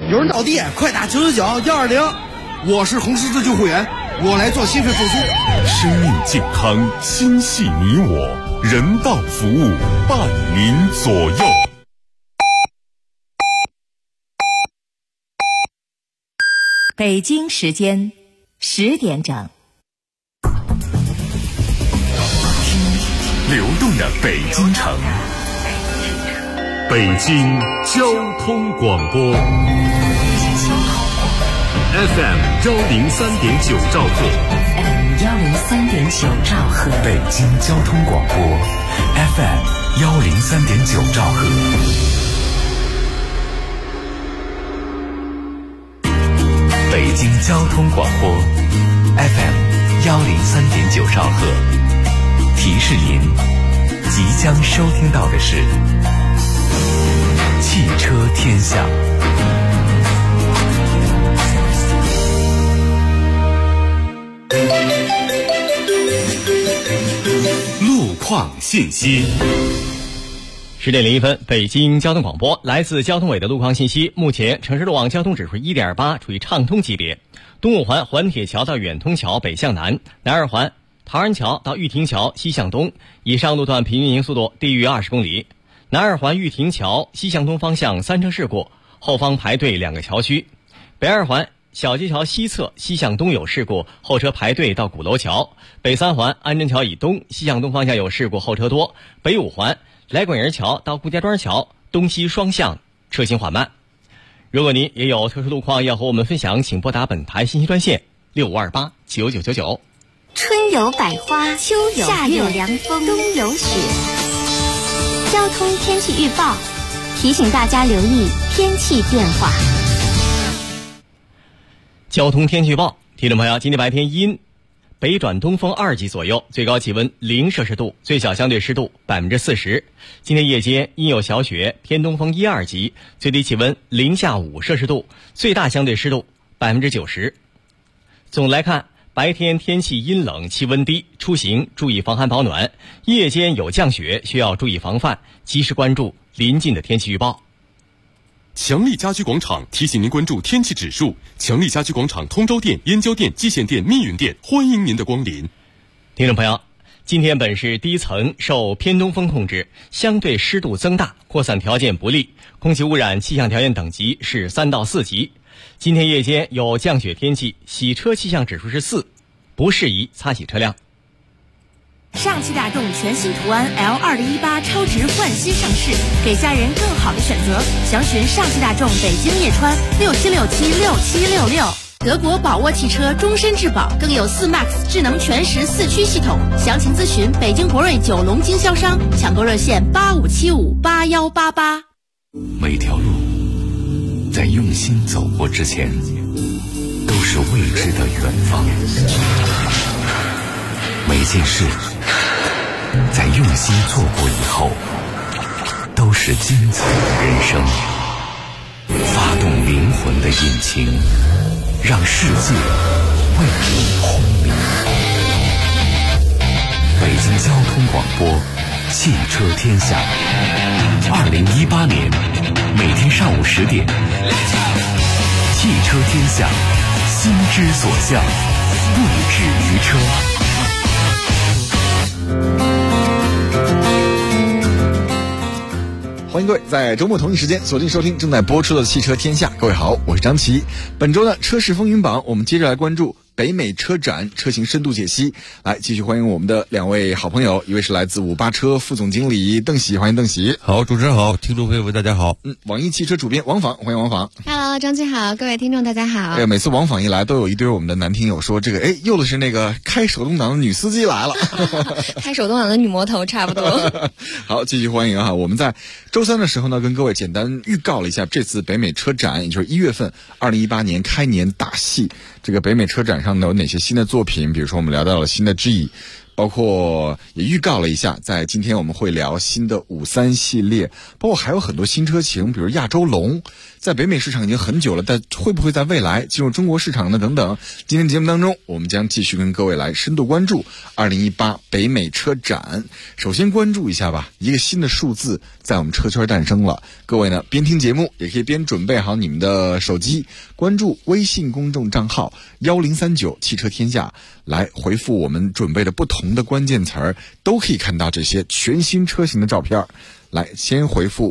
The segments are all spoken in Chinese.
有人倒地，快打999-120。 我是红十字救护员，我来做心肺复苏。 生命健康，心系你我，人道服务，伴您左右。 北京时间10点整。 流动的北京城，北京交通广播 FM 103.9兆赫， 103.9兆赫， 北京交通广播 FM 103.9兆赫。北京交通广播 FM 103.9兆赫，提示您即将收听到的是汽车天下。路况信息。 10点01分，北京交通广播，来自交通委的路况信息。目前城市路网交通指数 1.8， 处于畅通级别。东五环环铁桥到远通桥北向南，南二环陶然桥到玉亭桥西向东，以上路段平均运行速度低于20公里。南二环玉亭桥西向东方向3车事故，后方排队2个桥区。北二环小街桥西侧西向东有事故，后车排队到鼓楼桥。北三环安贞桥以东西向东方向有事故，后车多。北五环来广营桥到顾家庄桥东西双向车行缓慢。如果您也有特殊路况要和我们分享，请拨打本台信息专线65289999。 春有百花，秋有夏有凉风，冬有雪。交通天气预报提醒大家留意天气变化。 交通天气预报，听众朋友，今天白天阴，北转东风2级左右，最高气温0摄氏度，最小相对湿度40%。今天夜间阴有小雪，偏东风1、2级，最低气温零下5摄氏度，最大相对湿度90%。总来看，白天天气阴冷，气温低，出行注意防寒保暖；夜间有降雪，需要注意防范，及时关注临近的天气预报。 强力家居广场提醒您关注天气指数。强力家居广场通州店、燕郊店、蓟县店、密云店，欢迎您的光临。 听众朋友，今天本市低层受偏东风控制，相对湿度增大，扩散条件不利，空气污染气象条件等级是3到4级。今天夜间有降雪天气，洗车气象指数是4，不适宜擦洗车辆。 上汽大众全新途安 L2018 超值换新上市，给家人更好的选择。详询上汽大众北京叶川67676766。德国宝沃汽车终身质保，更有4MAX 智能全时4驱系统。详情咨询北京博瑞9龙经销商，抢购热线85758188。 每条路在用心走过之前，都是未知的远方。每件事在用心做过以后，都是精彩的人生。发动灵魂的引擎，让世界为你轰鸣。北京交通广播，汽车天下。2018年每天上午10点，汽车天下，心之所向，不止于车。 欢迎各位在周末同一时间锁定收听正在播出的汽车天下。各位好，我是张琪。本周的车市风云榜，我们接着来关注北美车展车型深度解析。来，继续欢迎我们的2位好朋友，一位是来自58车副总经理邓喜，欢迎邓喜。 好，主持人好，听众朋友们大家好。 网易汽车主编王访，欢迎王访。 Hello， 张琪好，各位听众大家好。 每次王访一来，都有一堆我们的男听友说，这个又是那个开手动挡的女司机来了， 开手动挡的女魔头差不多。 好，继续欢迎哈。我们在周3的时候呢，跟各位简单预告了一下这次北美车展，也就是1月份2018年开年大戏。这个北美车展上呢有哪些新的作品？比如说我们聊到了新的 G， 包括也预告了一下，在今天我们会聊新的53系列，包括还有很多新车型，比如亚洲龙。 在北美市场已经很久了，但会不会在未来进入中国市场呢？等等。今天节目当中，我们将继续跟各位来深度关注2018北美车展。首先关注一下吧，一个新的数字在我们车圈诞生了。各位呢，边听节目也可以边准备好你们的手机，关注微信公众账号1039汽车天下，来回复我们准备的不同的关键词儿，都可以看到这些全新车型的照片。来，先回复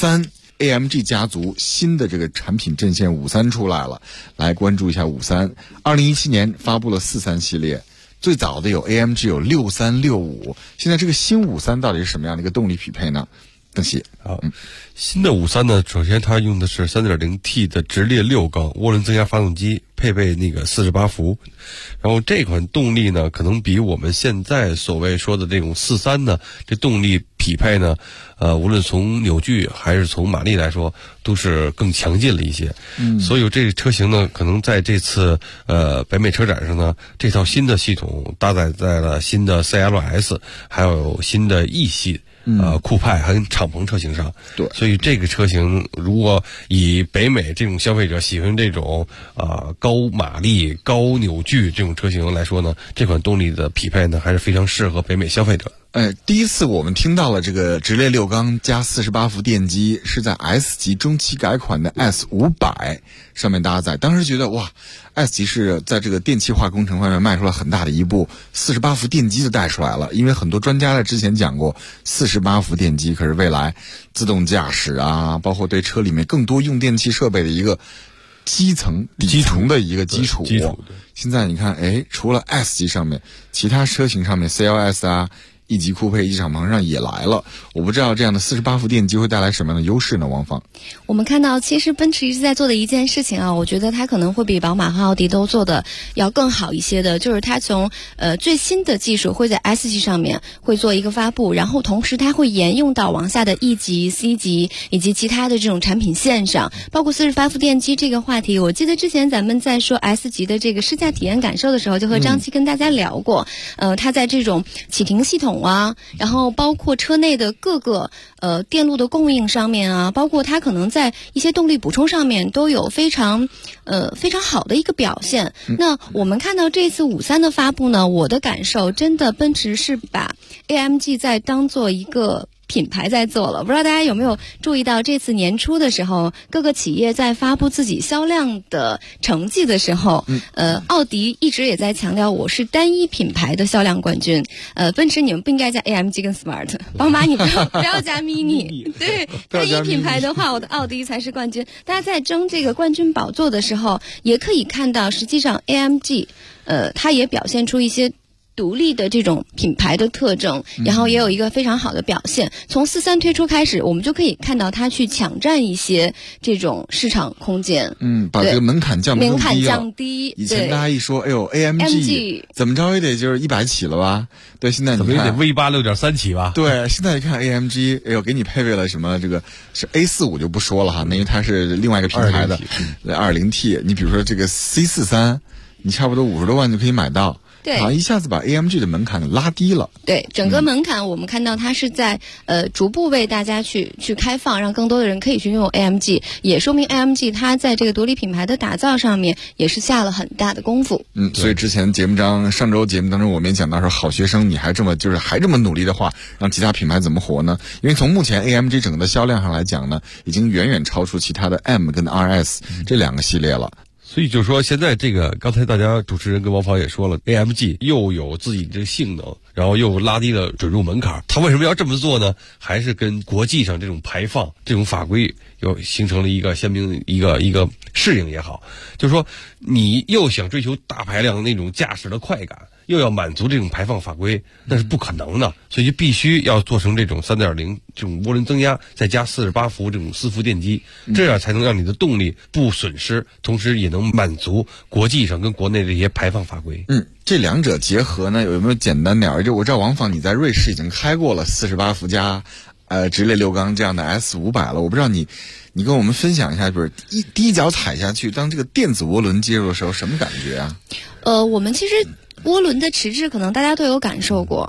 53。AMG 家族新的这个产品阵线53出来了，来关注一下53。2017年发布了43系列，最早的有 AMG 有63、65，现在这个新53到底是什么样的一个动力匹配呢？邓喜， 好，新的53呢，首先它用的是 3.0T 的直列6缸涡轮增压发动机，配备那个48伏，然后这款动力呢，可能比我们现在所谓说的这种43呢，这动力匹配呢，无论从扭矩还是从马力来说，都是更强劲了一些。所以这个车型呢，可能在这次北美车展上呢，这套新的系统搭载在了新的 CLS 还有新的 E 系。酷派还跟敞篷车型上， 对， 所以这个车型如果以北美这种消费者喜欢这种高马力、高扭矩这种车型来说呢，这款动力的匹配呢还是非常适合北美消费者。 第一次我们听到了这个直列6缸加48伏电机是在 S 级中期改款的 S500 上面搭载，当时觉得哇 ，S 级是在这个电气化工程方面迈出了很大的一步，48伏电机就带出来了。因为很多专家在之前讲过，48伏电机可是未来自动驾驶啊，包括对车里面更多用电器设备的一个底层的一个基础。现在你看，除了 S 级上面，其他车型上面 CLS 啊。E 级酷配、E 级敞篷上也来了，我不知道这样的48伏电机会带来什么样的优势呢？王芳， 我们看到其实奔驰一直在做的一件事情啊，我觉得它可能会比宝马和奥迪都做的要更好一些的，就是它从最新的技术会在 S 级上面会做一个发布，然后同时它会沿用到往下的 E 级、C 级以及其他的这种产品线上，包括48伏电机这个话题，我记得之前咱们在说 S 级的这个试驾体验感受的时候，就和张琪跟大家聊过，它在这种启停系统啊，然后包括车内的各个电路的供应上面啊，包括它可能在一些动力补充上面都有非常好的一个表现。那我们看到这次53的发布呢，我的感受真的奔驰是把 AMG 在当做一个品牌在做了。不知道大家有没有注意到，这次年初的时候，各个企业在发布自己销量的成绩的时候，奥迪一直也在强调我是单一品牌的销量冠军。奔驰你们不应该加 AMG 跟 Smart， 宝马你不要加 Mini， 对，单一品牌的话，我的奥迪才是冠军。大家在争这个冠军宝座的时候，也可以看到，实际上 AMG，它也表现出一些独立的这种品牌的特征，然后也有一个非常好的表现。从43推出开始，我们就可以看到它去抢占一些这种市场空间。 把这个门槛降低了。 门槛降低。 以前大家一说，AMG 怎么着也得就是100起了吧？对，现在你看怎么也得 V8 6.3起吧？ 对，现在一看 AMG，给你配备了什么？这个是 A45就不说了哈，因为它是另外一个品牌的 2.0T。你比如说这个 C43，你差不多50多万就可以买到。 对， 好，一下子把 AMG 的门槛拉低了。 对，整个门槛我们看到它是在逐步为大家去开放，让更多的人可以去拥有 AMG， 也说明 AMG 它在这个独立品牌的打造上面也是下了很大的功夫。 所以之前上周节目当中我们也讲到说，好学生你还这么努力的话，让其他品牌怎么活呢？因为从目前 AMG 整个的销量上来讲呢，已经远远超出其他的 M 跟 RS 这两个系列了。 所以就是说，现在这个刚才大家主持人跟王芳也说了 ，AMG 又有自己的性能，然后又拉低了准入门槛。它为什么要这么做呢？还是跟国际上这种排放、这种法规又形成了一个鲜明的一个适应也好。就是说，你又想追求大排量那种驾驶的快感，又要满足这种排放法规，那是不可能的，所以就必须要做成这种 3.0 这种涡轮增压，再加48伏这种4伏电机，这样才能让你的动力不损失，同时也能满足国际上跟国内这些排放法规。 这两者结合呢，有没有简单点？就我知道王芳你在瑞士已经开过了48伏加直列6缸这样的 S500了，我不知道你跟我们分享一下，就是第一脚踩下去，当这个电子涡轮介入的时候，什么感觉啊？ 我们其实涡轮的迟滞可能大家都有感受过，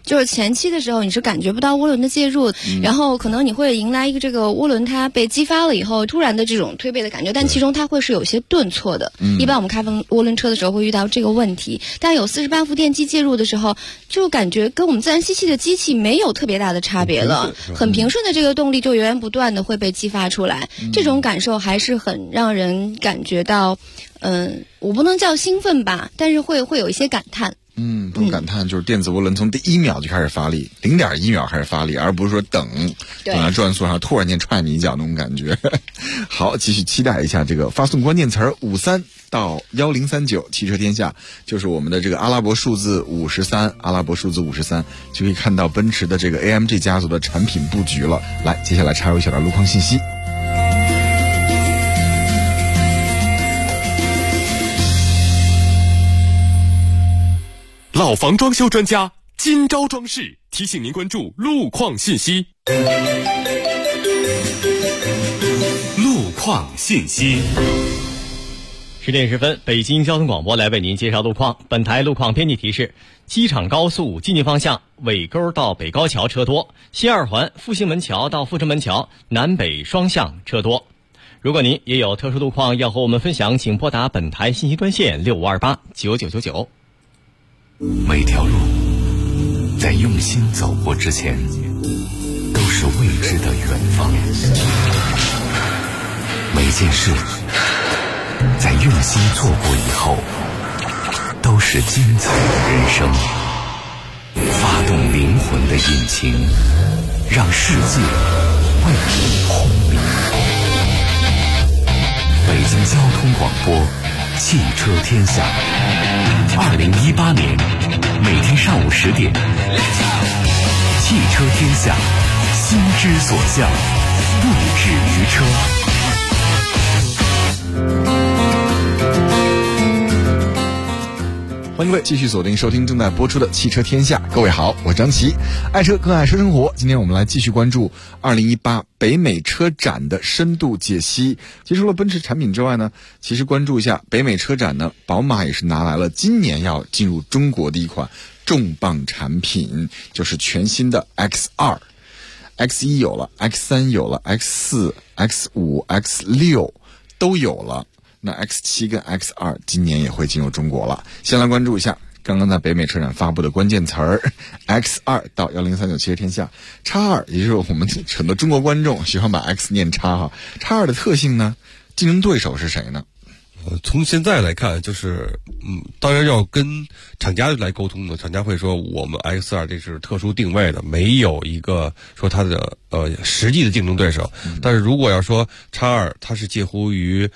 就是前期的时候你是感觉不到涡轮的介入，然后可能你会迎来一个这个涡轮它被激发了以后突然的这种推背的感觉，但其中它会是有些顿挫的。一般我们开涡轮车的时候会遇到这个问题，但有48伏电机介入的时候，就感觉跟我们自然吸气的机器没有特别大的差别了，很平顺的这个动力就源源不断的会被激发出来，这种感受还是很让人感觉到，我不能叫兴奋吧，但是会有一些感叹。 这种感叹就是电子涡轮从第1秒就开始发力，0.1秒开始发力，而不是说等到转速上突然间踹你一脚那种感觉。好，继续期待一下这个发送关键词53到1039，汽车天下就是我们的这个阿拉伯数字53，阿拉伯数字53就可以看到奔驰的这个 AMG 家族的产品布局了。来，接下来插入一小段路况信息。 老房装修专家金招装饰提醒您关注路况信息。路况信息。 10点10分，北京交通广播来为您介绍路况。本台路况编辑提示：机场高速进京方向尾沟到北高桥车多，西二环复兴门桥到阜成门桥南北双向车多。如果您也有特殊路况要和我们分享，请拨打本台信息专线65289999。 每条路在用心走过之前都是未知的远方，每件事在用心做过以后都是精彩的人生。发动灵魂的引擎，让世界为你轰鸣。北京交通广播汽车天下，2018年每天上午10点，汽车天下，心之所向，不止于车。 欢迎各位继续锁定收听正在播出的汽车天下。各位好，我是张琪，爱车更爱车生活。今天我们来继续关注2018北美车展的深度解析。结束了奔驰产品之外呢，其实关注一下北美车展呢，宝马也是拿来了今年要进入中国的一款重磅产品，就是全新的 X2。X1 有了， X3 有了， X4 X5 X6 都有了，那 X7 跟 X2 今年也会进入中国了。先来关注一下刚刚在北美车展发布的关键词儿 X2 到1039汽车天下。X2 也就是我们很多中国观众喜欢把 X 念叉哈。X2 的特性呢，竞争对手是谁呢？ 从现在来看，就是当然要跟厂家来沟通的，厂家会说我们 X2 这是特殊定位的，没有一个说它的实际的竞争对手。但是如果要说 X2 它是介乎于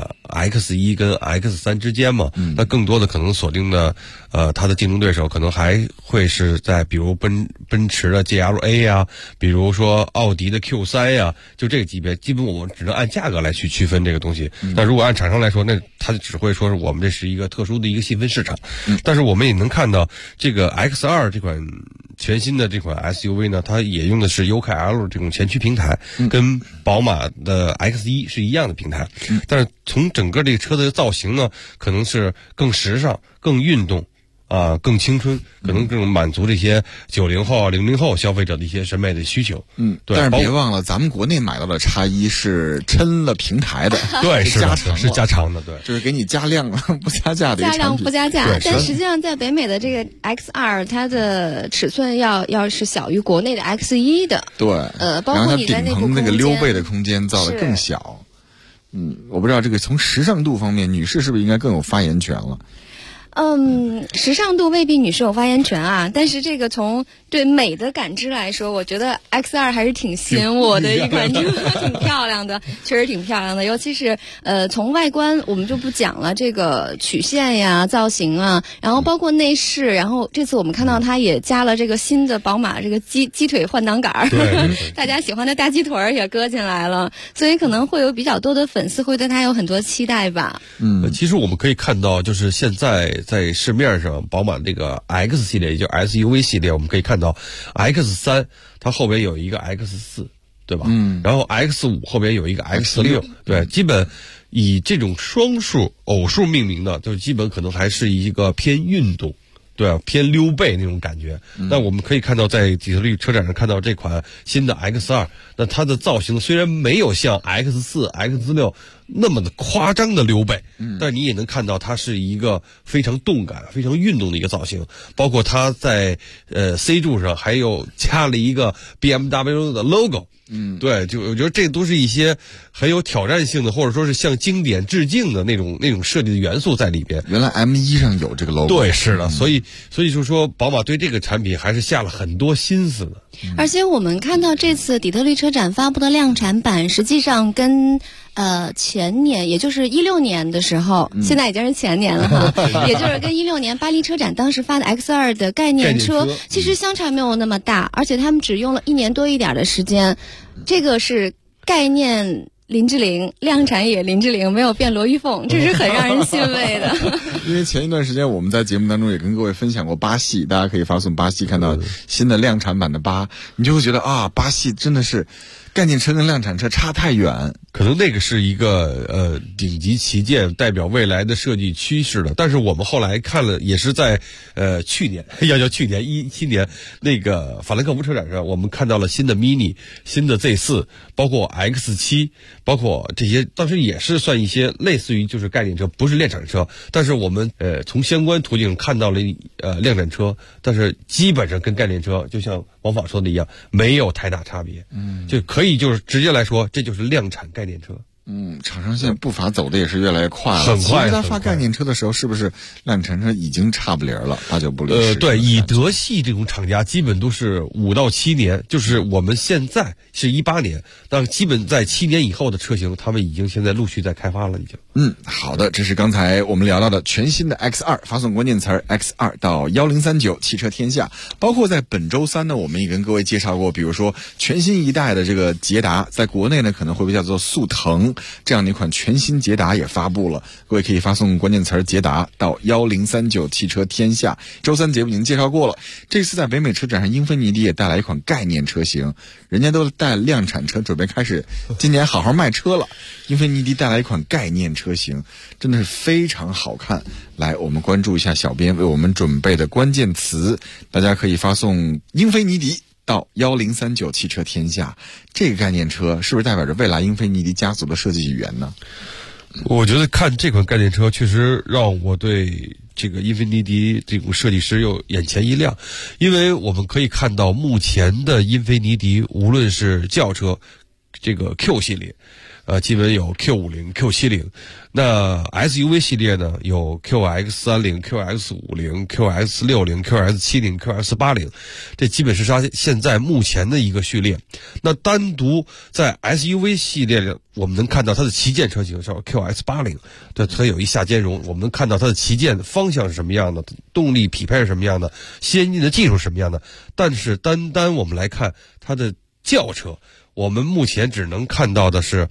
X1 跟 X3 之间嘛，那更多的可能锁定的它的竞争对手可能还会是在比如奔驰的 GLA 呀，比如说奥迪的 Q3 呀，就这个级别，基本我们只能按价格来去区分这个东西。那如果按厂商来说，那他只会说是我们这是一个特殊的一个细分市场。但是我们也能看到这个 X2 这款全新的这款 SUV 呢，它也用的是 UKL 这种前驱平台，跟宝马的 X1 是一样的平台。但是从整个这个车的造型呢，可能是更时尚、更运动更青春，可能更满足这些90后、00后消费者的一些审美的需求。对。 但是别忘了，咱们国内买到的X1是抻了平台的， 对， 是加长， 是加长的，对， 就是给你加量不加价的一个产品。 加量不加价，但实际上在北美的这个 X2， 它的尺寸要是小于国内的 X1 的。 对， 包括你在内部空间， 那个溜背的空间造得更小。我不知道这个从时尚度方面，女士是不是应该更有发言权了？ 时尚度未必女士有发言权啊，但是这个从对美的感知来说，我觉得 X2 还是挺吸引我的一款车，挺漂亮的，确实挺漂亮的。尤其是从外观我们就不讲了，这个曲线呀、造型啊，然后包括内饰，然后这次我们看到它也加了这个新的宝马这个鸡腿换挡杆，大家喜欢的大鸡腿也搁进来了，所以可能会有比较多的粉丝会对它有很多期待吧。 其实我们可以看到，就是现在市面上宝马这个 X 系列，也就是 SUV 系列，我们可以看到 X3 它后边有一个 X4， 对吧？然后 X5 后边有一个 X6， 对，基本以这种双数偶数命名的，就基本可能还是一个偏运动对啊，偏溜背那种感觉。那我们可以看到，在底特律车展上看到这款新的 X2，那它的造型虽然没有像 X4、X6那么的夸张的溜背，但你也能看到它是一个非常动感、非常运动的一个造型。包括它在C 柱上还有加了一个 BMW 的 logo。对，就我觉得这都是一些很有挑战性的，或者说是向经典致敬的那种设计的元素在里边。 原来 M1 上有这个 logo。 对，是的，所以就是说，宝马对这个产品还是下了很多心思的。 而且我们看到这次底特律车展发布的量产版，实际上跟前年，也就是16年的时候，现在已经是前年了哈，也就是跟16年巴黎车展当时发的 X2 的概念车，其实相差没有那么大，而且他们只用了1年多一点的时间，这个是概念林志玲，量产也林志玲，没有变罗玉凤，这是很让人欣慰的。 因为前一段时间我们在节目当中也跟各位分享过巴系，大家可以发送巴系看到新的量产版的巴，你就会觉得啊，巴系真的是概念车跟量产车差太远。 可能那个是一个顶级旗舰，代表未来的设计趋势的。但是我们后来看了，也是在去年17年那个法兰克福车展上，我们看到了新的 Mini、新的 Z4， 包括 X7， 包括这些，当时也是算一些类似于就是概念车，不是量产车。但是我们从相关途径看到了量产车，但是基本上跟概念车就像王法说的一样，没有太大差别。就可以就是直接来说，这就是量产概念车。 厂商现在步伐走的也是越来越快了， 很快。 其实他发概念车的时候，是不是量产车已经差不离了，8、9不离？ 对，以德系这种厂家基本都是5到7年，就是我们现在是18年，但基本在7年以后的车型，他们已经现在陆续在开发了，已经。 好的，这是刚才我们聊到的全新的 X2，发送关键词 X2 到1039汽车天下。包括在本周3呢，我们也跟各位介绍过，比如说全新一代的这个捷达，在国内呢可能会被叫做速腾。这样的一款全新捷达也发布了，各位可以发送关键词捷达到1039汽车天下。周3节目已经介绍过了，这次在北美车展上，英菲尼迪也带来一款概念车型，人家都带量产车准备开始今年好好卖车了，英菲尼迪带来一款概念车型，真的是非常好看。来，我们关注一下小编为我们准备的关键词，大家可以发送英菲尼迪到1039汽车天下。这个概念车是不是代表着未来英菲尼迪家族的设计语言呢？ 我觉得看这款概念车确实让我对这个英菲尼迪这种设计师又眼前一亮，因为我们可以看到目前的英菲尼迪无论是轿车这个 Q 系列，基本有 Q50、Q70， 那 SUV 系列呢有 QX30、QX50、QX60、QX70、QX80， 这基本是它现在目前的一个序列。那单独在 SUV 系列里，我们能看到它的旗舰车型是 QX80， 对，它有一下兼容，我们能看到它的旗舰方向是什么样的，动力匹配是什么样的，先进的技术是什么样的。但是单我们来看它的轿车，我们目前只能看到的是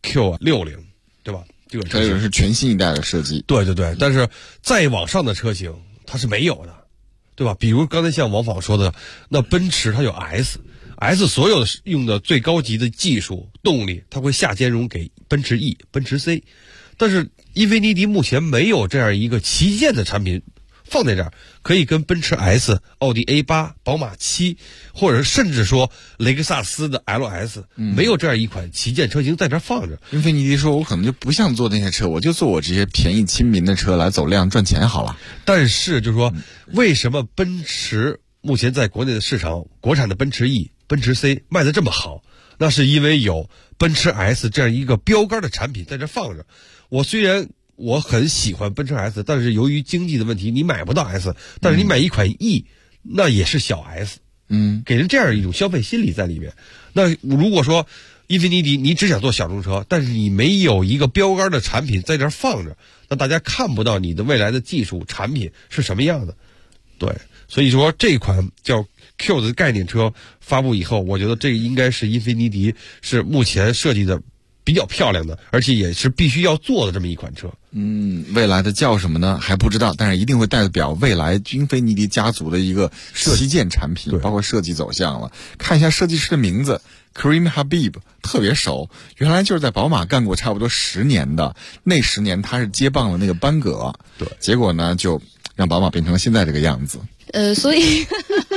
Q60， 对吧？这个车型是全新一代的设计。 对，但是再往上的车型它是没有的，对吧？比如刚才像王访说的，那奔驰它有 S 所有的用的最高级的技术动力，它会下兼容给奔驰 E、奔驰 C， 但是英菲尼迪目前没有这样一个旗舰的产品放在这儿，可以跟奔驰 S、奥迪 A8、宝马7，或者甚至说雷克萨斯的 LS， 没有这样一款旗舰车型在这儿放着。 英菲尼迪说，我可能就不想做那些车，我就做我这些便宜亲民的车来走量赚钱好了。 但是就是说，为什么奔驰目前在国内的市场，国产的奔驰 E、奔驰 C 卖得这么好？那是因为有奔驰 S 这样一个标杆的产品在这放着。虽然我很喜欢奔驰 S， 但是由于经济的问题，你买不到 S， 但是你买一款 E， 那也是小 S， 给人这样一种消费心理在里面。那如果说英菲尼迪你只想做小众车，但是你没有一个标杆的产品在这放着，那大家看不到你的未来的技术产品是什么样的。对，所以说这款叫 Q 的概念车发布以后，我觉得这个应该是英菲尼迪是目前设计的比较漂亮的，而且也是必须要做的这么一款车。 未来的叫什么呢？还不知道，但是一定会代表未来英菲尼迪家族的一个旗舰产品，包括设计走向了。看一下设计师的名字 Karim Habib， 特别熟，原来就是在宝马干过差不多10年的，那10年他是接棒了那个班戈， 对， 结果呢就让宝马变成了现在这个样子？ 所以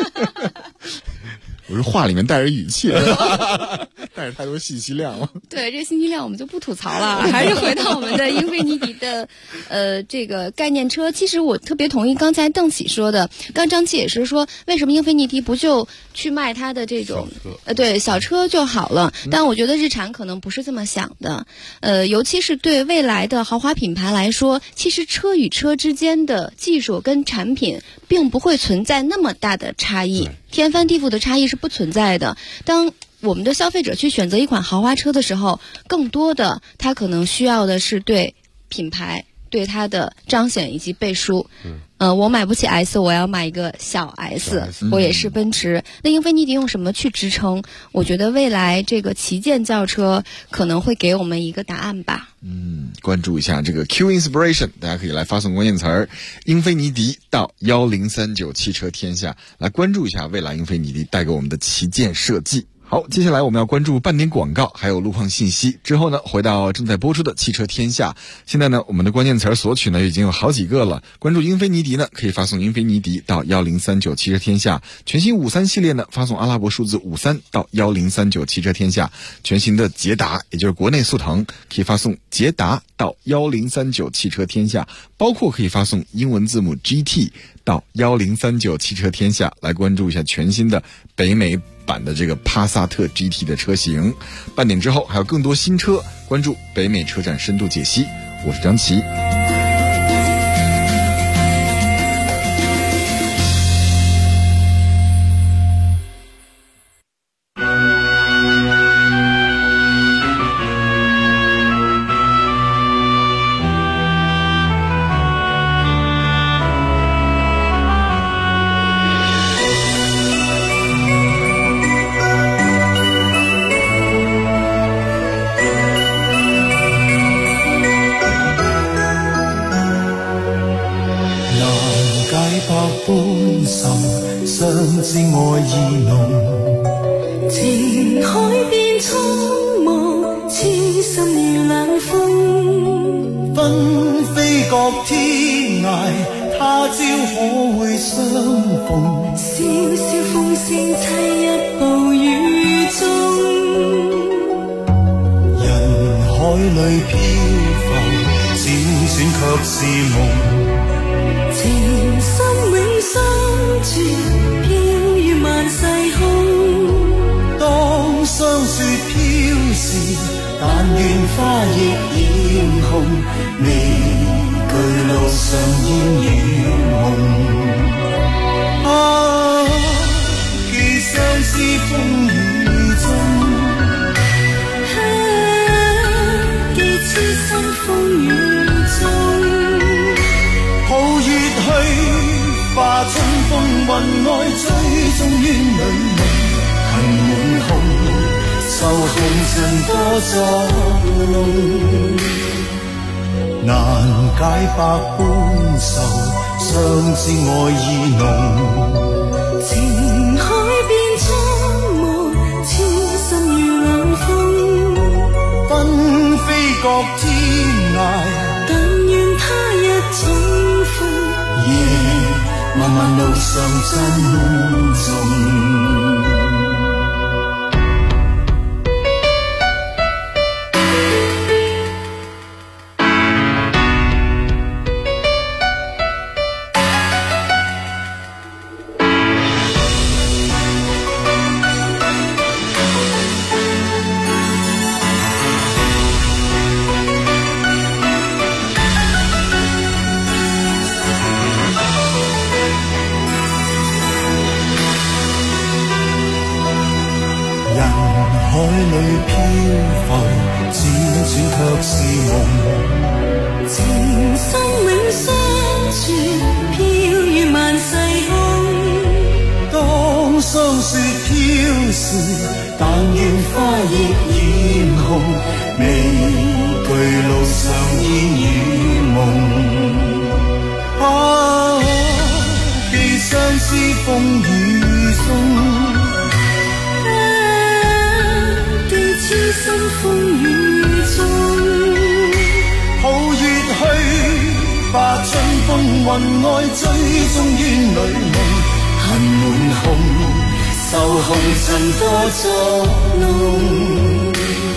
我说话里面带着语气，带着太多信息量了。 对，这信息量我们就不吐槽了，还是回到我们的英菲尼迪的这个概念车。其实我特别同意刚才邓启说的，刚张琪也是说，为什么英菲尼迪不就去卖它的这种对小车就好了？但我觉得日产可能不是这么想的。尤其是对未来的豪华品牌来说，其实车与车之间的技术跟产品并不会存在那么大的差异，天翻地覆的差异是不存在的。当我们的消费者去选择一款豪华车的时候，更多的他可能需要的是对品牌对它的彰显以及背书。我买不起 S， 我要买一个小 S，我也是奔驰。那英菲尼迪用什么去支撑？我觉得未来这个旗舰轿车可能会给我们一个答案吧。 关注一下这个 Q Inspiration， 大家可以来发送关键词儿英菲尼迪到1039汽车天下，来关注一下未来英菲尼迪带给我们的旗舰设计。好，接下来我们要关注半点广告，还有路况信息。之后呢，回到正在播出的汽车天下。现在呢，我们的关键词索取呢已经有好几个了。关注英菲尼迪呢，可以发送英菲尼迪到1039汽车天下。全新53系列呢，发送阿拉伯数字53到1039汽车天下。全新的捷达，也就是国内速腾，可以发送捷达到1039汽车天下。包括可以发送英文字母 GT 到1039汽车天下，来关注一下全新的北美版的这个帕萨特 GT 的车型。半点之后还有更多新车，关注北美车展深度解析。我是张琪。 情海變蒼茫，痴心如冷風，紛飛各天涯，他朝可會相逢？笑笑風聲凄一暴雨中，人海裏漂浮，輾轉卻是夢。情深永相存，飄於萬世空。當霜雪飄時，但願花亦艷紅，未懼路上煙與夢。既相思風雨中，既痴心風雨中。抱月去，化春風雲外，追蹤於女夢，恨滿空，受紅塵多作弄，難解百般愁，相知愛意濃。情海變蒼茫，痴心如冷風，紛飛各天涯，但願他日重逢。漫漫路上珍重。海裏漂浮，輾轉卻是夢。情深永相存，飄於萬世空。當霜雪飄時，但願花亦艷紅，未懼路上煙與夢。既相思風雨中。痴心風雨中，抱月去，化化春風雲外追蹤於女夢，恨滿紅，受紅塵多作弄，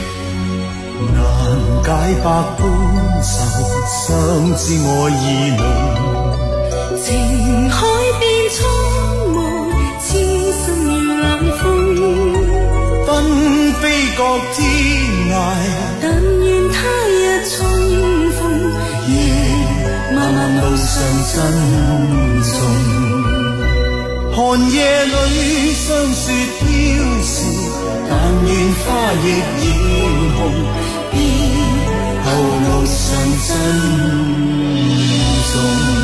難解百般愁，相知愛意濃， 情海變蒼茫，痴心如冷風， 紛飛各天涯， 但願他日重逢， 漫漫路上珍重，寒夜裏霜雪飄時，但願花亦艷紅，別後路上珍重。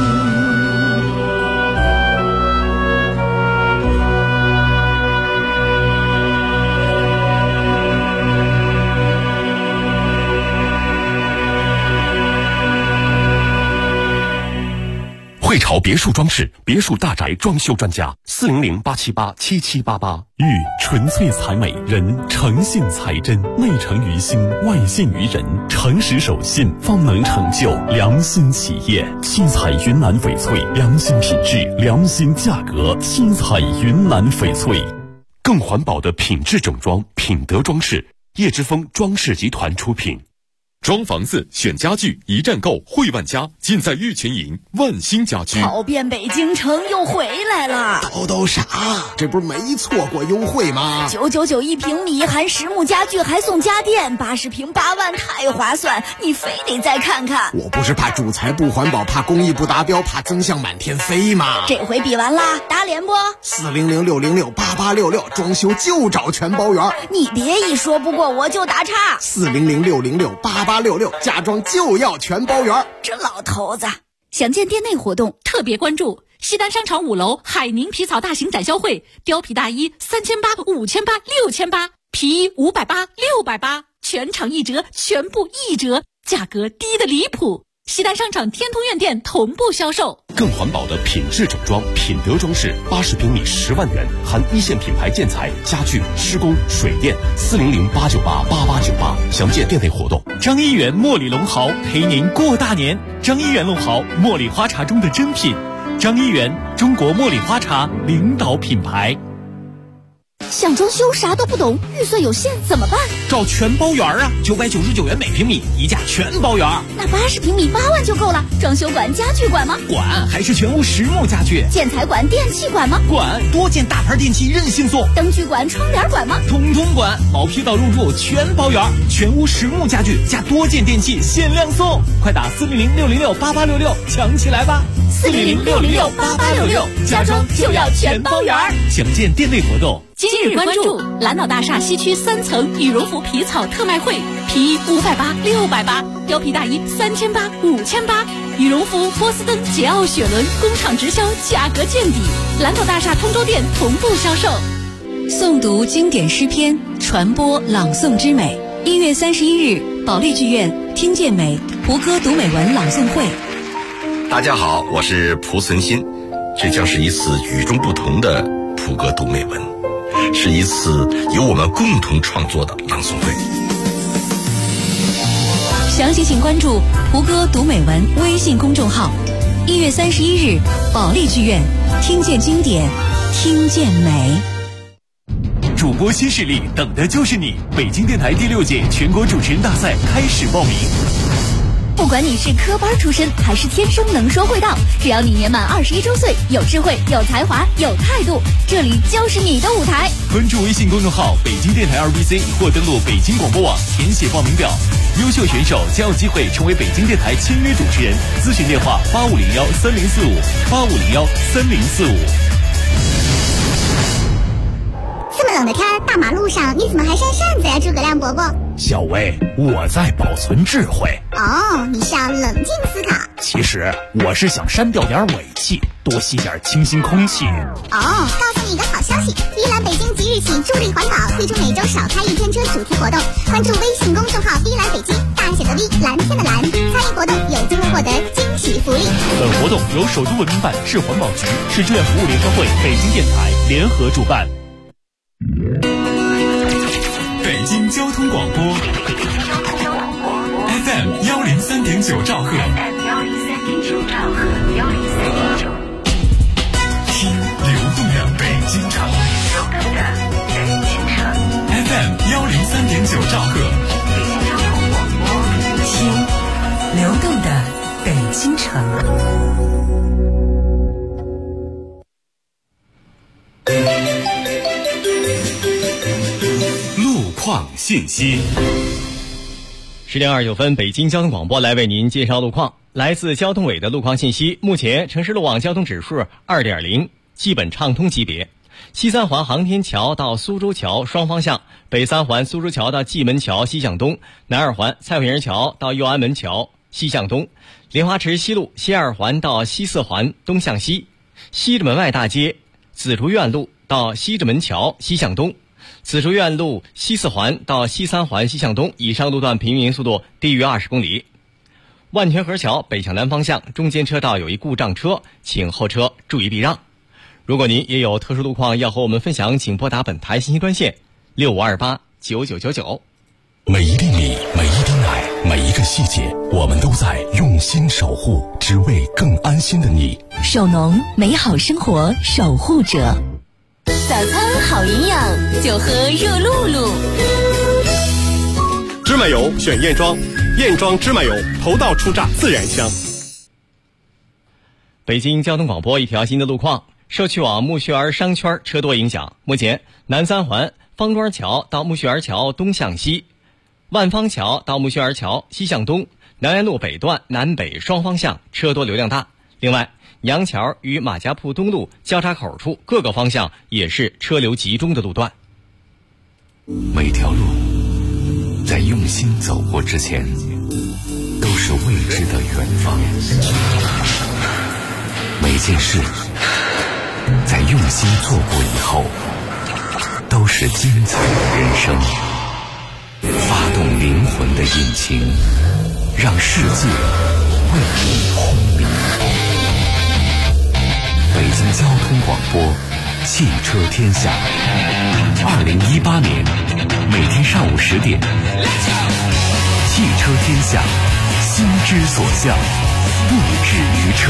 汇潮别墅装饰，别墅大宅装修专家，400-878-7788。玉纯粹才美，人诚信才真，内诚于心，外信于人，诚实守信，方能成就良心企业。七彩云南翡翠，良心品质，良心价格。七彩云南翡翠，更环保的品质整装，品德装饰，叶之峰装饰集团出品。装房子选家具一站购汇万家，尽在玉泉营万兴家居。 跑遍北京城又回来了， 都啥？这不是没错过优惠吗 ？999一平米，含实木家具还送家电，80平8万，太划算！你非得再看看。 我不是怕主材不环保，怕工艺不达标，怕增项满天飞吗？ 这回比完啦，打脸不 ？400-606-8866，装修就找全包圆。 你别一说不过我就打岔。 400-606-8866，家装就要全包圆。 这老头子。想见店内活动，特别关注西单商场5楼海宁皮草大型展销会，貂皮大衣3800、5800、6800，皮衣580、680，全场一折，全部一折，价格低得离谱。西单商场天通苑店同步销售。 更环保的品质整装，品德装饰，80平米10万元，含一线品牌建材、家具、施工、水电。400-898-8898，详见店内活动。 张一元茉莉龙豪陪您过大年。张一元龙豪，茉莉花茶中的珍品。张一元，中国茉莉花茶领导品牌。 想装修啥都不懂，预算有限怎么办？ 找全包圆啊，999元每平米，一价全包圆。 那80平米8万就够了。装修管、家具管吗？ 管，还是全屋实木家具。 建材管、电器管吗？ 管，多件大牌电器任性送。 灯具管、窗帘管吗？ 统统管，毛坯到入住全包圆，全屋实木家具加多件电器限量送。快打400-606-8866，抢起来吧 ！400-606-8866，家装就要全包圆。 详见店内活动。 今日关注蓝岛大厦西区3层羽绒服皮草特卖会，皮衣580、680，貂皮大衣3800、5800，羽绒服、波司登、捷奥雪伦工厂直销，价格见底。蓝岛大厦通州店同步销售。 诵读经典诗篇，传播朗诵之美。1月31日，保利剧院听见美蒲歌读美文朗诵会。 大家好，我是蒲存昕，这将是一次与众不同的蒲歌读美文，是一次由我们共同创作的朗诵会。 详细请关注蒲歌读美文微信公众号。1月31日，保利剧院听见经典，听见美。 主播新势力，等的就是你！北京电台第6届全国主持人大赛开始报名。 不管你是科班出身还是天生能说会道，只要你年满21周岁，有智慧、有才华、有态度，这里就是你的舞台。 关注微信公众号北京电台2BC 或登录北京广播网填写报名表，优秀选手将有机会成为北京电台签约主持人。咨询电话8501-3045，8501-3045。 这么冷的天，大马路上你怎么还扇扇子呀，诸葛亮伯伯？ 小薇，我在保存智慧。 哦，你是要冷静思考。 其实我是想删掉点尾气，多吸点清新空气。 哦，告诉你一个好消息，碧蓝北京即日起助力环保，推出每周少开1天车主题活动。关注微信公众号碧蓝北京，大写的 V， 蓝天的蓝，参与活动有机会获得惊喜福利。 本活动由首都文明办、市环保局、市志愿服务联合会、北京电台联合主办。 北京交通广播 FM 103.9兆赫。 手兆赫103.9， 听流动的北京城， 流动的北京城 FM 103.9兆赫， 北京交通广播， 听流动的北京城。 路况信息。 10点29分，北京交通广播来为您介绍路况。来自交通委的路况信息，目前城市路网交通指数 2.0， 基本畅通级别。西三环航天桥到苏州桥双方向，北三环苏州桥到蓟门桥西向东，南二环蔡慧营桥到右安门桥西向东，莲花池西路西二环到西四环东向西，西直门外大街紫竹院路到西直门桥西向东，紫竹院路西四环到西三环西向东，以上路段平均速度低于20公里。万泉河桥北向南方向中间车道有一故障车，请后车注意避让。如果您也有特殊路况要和我们分享，请拨打本台信息专线65289999。 每一粒米，每一滴奶，每一个细节，我们都在用心守护，只为更安心的你。 首农，美好生活守护者。早餐好营养，就喝热露露。 芝麻油选燕庄，燕庄芝麻油，头道出榨自然香。 北京交通广播一条新的路况，社区网木樨园商圈车多影响，目前南三环方庄桥到木樨园桥东向西，万方桥到木樨园桥西向东，南园路北段南北双方向车多流量大。另外，杨桥与马家铺东路交叉口处各个方向也是车流集中的路段。 每条路在用心走过之前，都是未知的远方。每件事在用心做过以后，都是精彩的人生。发动灵魂的引擎，让世界为你轰鸣。北京交通广播，汽车天下。2018年每天上午10点，汽车天下，心之所向，不止于车。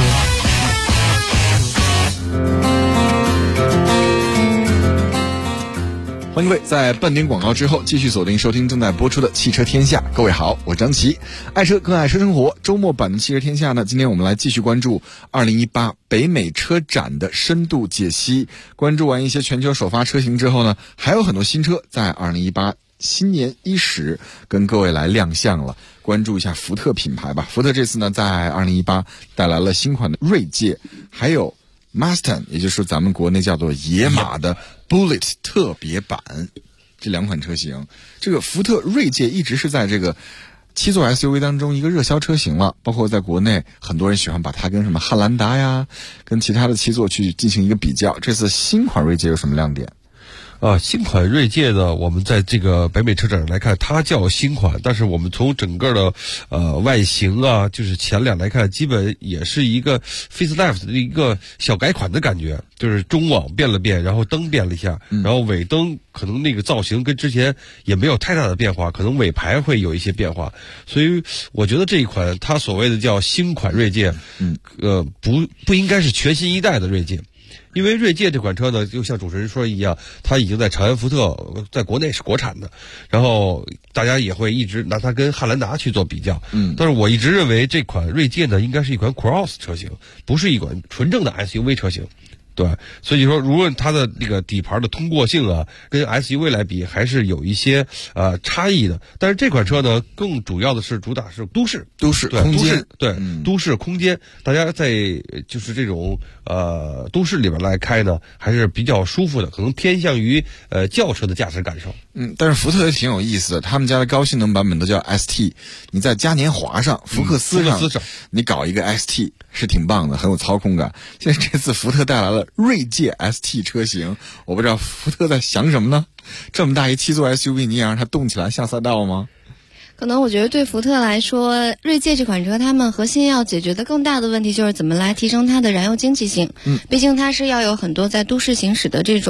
欢迎各位在半点广告之后继续锁定收听正在播出的汽车天下。各位好，我是张琪，爱车更爱车生活。周末版的汽车天下呢，今天我们来继续关注2018北美车展的深度解析。关注完一些全球首发车型之后呢，还有很多新车在2018新年伊始跟各位来亮相了。关注一下福特品牌吧。福特这次呢，在2018带来了新款的锐界，还有Mustang， 也就是咱们国内叫做野马的 Bullet 特别版，这两款车型。这个福特锐界一直是在这个7座 SUV 当中一个热销车型了，包括在国内很多人喜欢把它跟什么汉兰达呀，跟其他的7座去进行一个比较。这次新款锐界有什么亮点？ 新款锐界呢，我们在这个北美车展上来看，它叫新款，但是我们从整个的外形啊，就是前脸来看，基本也是一个 facelift 的一个小改款的感觉，就是中网变了变，然后灯变了一下，然后尾灯可能那个造型跟之前也没有太大的变化，可能尾排会有一些变化，所以我觉得这一款它所谓的叫新款锐界，不应该是全新一代的锐界。因为锐界这款车呢，就像主持人说一样，它已经在长安福特在国内是国产的，然后大家也会一直拿它跟汉兰达去做比较。但是我一直认为这款锐界呢，应该是一款 cross 车型，不是一款纯正的 SUV 车型。对，所以说无论它的那个底盘的通过性啊，跟 SUV 来比还是有一些差异的。但是这款车呢，更主要的是主打是都市空间， 都市空间，大家在就是这种都市里边来开呢，还是比较舒服的，可能偏向于轿车的驾驶感受。 但是福特也挺有意思的，他们家的高性能版本都叫 ST， 你在嘉年华上、福克斯上，你搞一个 ST 是挺棒的，很有操控感。现在这次福特带来了锐界 ST 车型，我不知道福特在想什么呢？这么大一7座 SUV， 你也让它动起来下赛道吗？ 可能我觉得对福特来说，锐界这款车他们核心要解决的更大的问题就是怎么来提升它的燃油经济性。毕竟它是要有很多在都市行驶的这种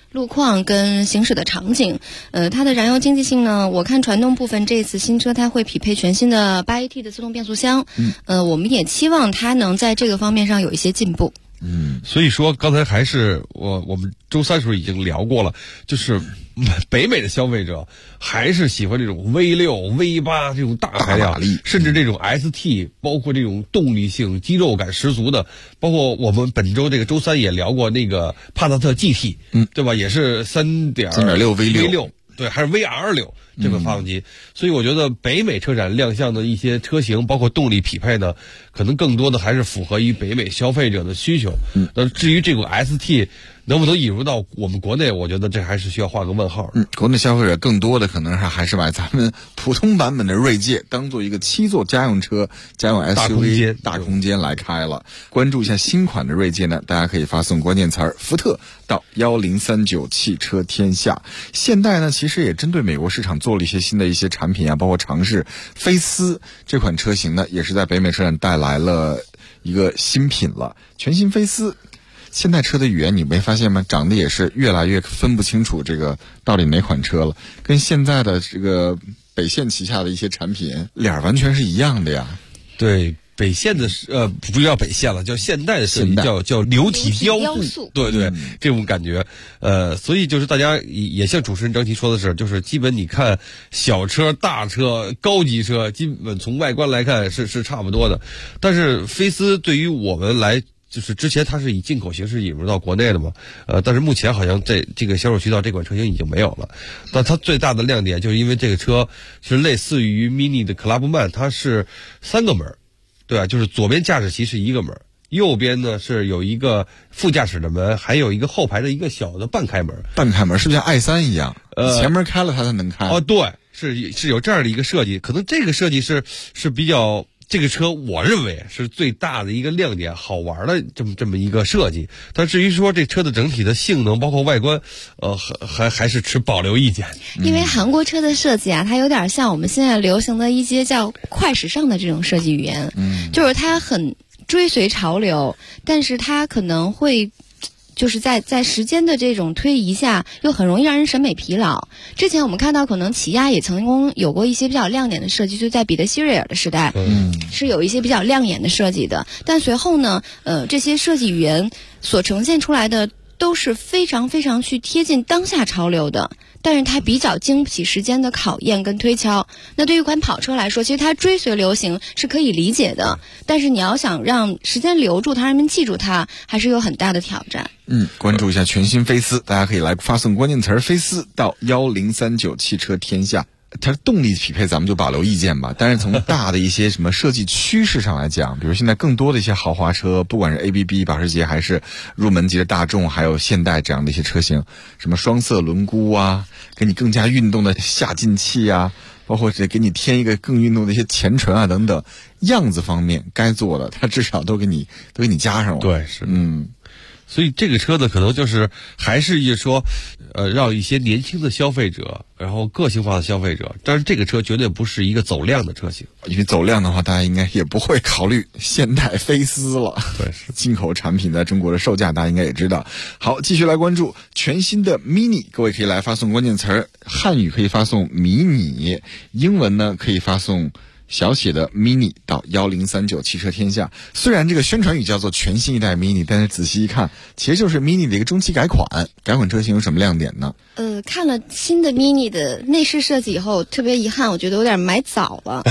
路况跟行驶的场景。它的燃油经济性呢，我看传动部分这次新车它会匹配全新的8AT 的自动变速箱。我们也期望它能在这个方面上有一些进步。 所以说刚才还是我们周三时候已经聊过了，就是北美的消费者还是喜欢这种 V6、V8 这种大排量，甚至这种 ST， 包括这种动力性、肌肉感十足的。包括我们本周这个周三也聊过那个帕萨特 GT，对吧？也是3.6 V6，对，还是 VR6。这个发动机，所以我觉得北美车展亮相的一些车型，包括动力匹配呢，可能更多的还是符合于北美消费者的需求。那至于这个 ST 能不能引入到我们国内，我觉得这还是需要画个问号。 国内消费者更多的可能还是买咱们普通版本的锐界，当做一个7座家用车、家用 SUV 大空间来开了。关注一下新款的锐界呢，大家可以发送关键词福特到1039汽车天下。现代呢，其实也针对美国市场做了一些新的一些产品啊，包括尝试菲斯这款车型呢，也是在北美车展带来了一个新品了，全新菲斯。现代车的语言你没发现吗？长得也是越来越分不清楚这个到底哪款车了，跟现在的这个北线旗下的一些产品脸完全是一样的呀。 对，北线的不叫北线了，叫现代的设计，叫流体雕塑，对对，这种感觉。所以就是大家也像主持人张琪说的是，就是基本你看小车、大车、高级车，基本从外观来看是差不多的。但是菲斯对于我们来，就是之前它是以进口形式引入到国内的嘛，但是目前好像这个销售渠道这款车型已经没有了。但它最大的亮点就是因为这个车是类似于 Mini 的 Clubman， 它是3个门，对吧？就是左边驾驶席是1个门，右边呢是有一个副驾驶的门，还有一个后排的一个小的半开门。 半开门是不是像 i3 一样？前门开了它才能开。 哦，对，是有这样的一个设计，可能这个设计是比较。这个车我认为是最大的一个亮点，好玩的这么一个设计。但至于说这车的整体的性能，包括外观，还是持保留意见。 因为韩国车的设计啊，它有点像我们现在流行的一些叫快时尚的这种设计语言，就是它很追随潮流，但是它可能会。就是在时间的这种推移下，又很容易让人审美疲劳。之前我们看到，可能起亚也曾经有过一些比较亮点的设计，就在彼得希瑞尔的时代，是有一些比较亮眼的设计的。但随后呢，这些设计语言所呈现出来的都是非常非常去贴近当下潮流的。但是它比较经不起时间的考验跟推敲。那对于一款跑车来说，其实它追随流行是可以理解的，但是你要想让时间留住它，让人们记住它，还是有很大的挑战。 关注一下全新菲斯，大家可以来发送关键词菲斯到1039汽车天下。它动力匹配咱们就保留意见吧，但是从大的一些什么设计趋势上来讲，比如现在更多的一些豪华车，不管是 ABB 保时捷还是入门级的大众还有现代这样的一些车型，什么双色轮毂啊，给你更加运动的下进气啊，包括给你添一个更运动的一些前唇啊等等，样子方面该做的它至少都给你加上了。 对，是所以这个车呢，可能就是还是说，让一些年轻的消费者，然后个性化的消费者，但是这个车绝对不是一个走量的车型， 因为走量的话，大家应该也不会考虑现代菲斯了。 对，是进口产品在中国的售价，大家应该也知道。好，继续来关注全新的 Mini， 各位可以来发送关键词，汉语可以发送迷你，英文呢可以发送小写的 mini 到1039汽车天下。虽然这个宣传语叫做全新一代 mini， 但是仔细一看，其实就是 mini 的一个中期改款。改款车型有什么亮点呢？ 看了新的 mini 的内饰设计以后，特别遗憾，我觉得有点买早了。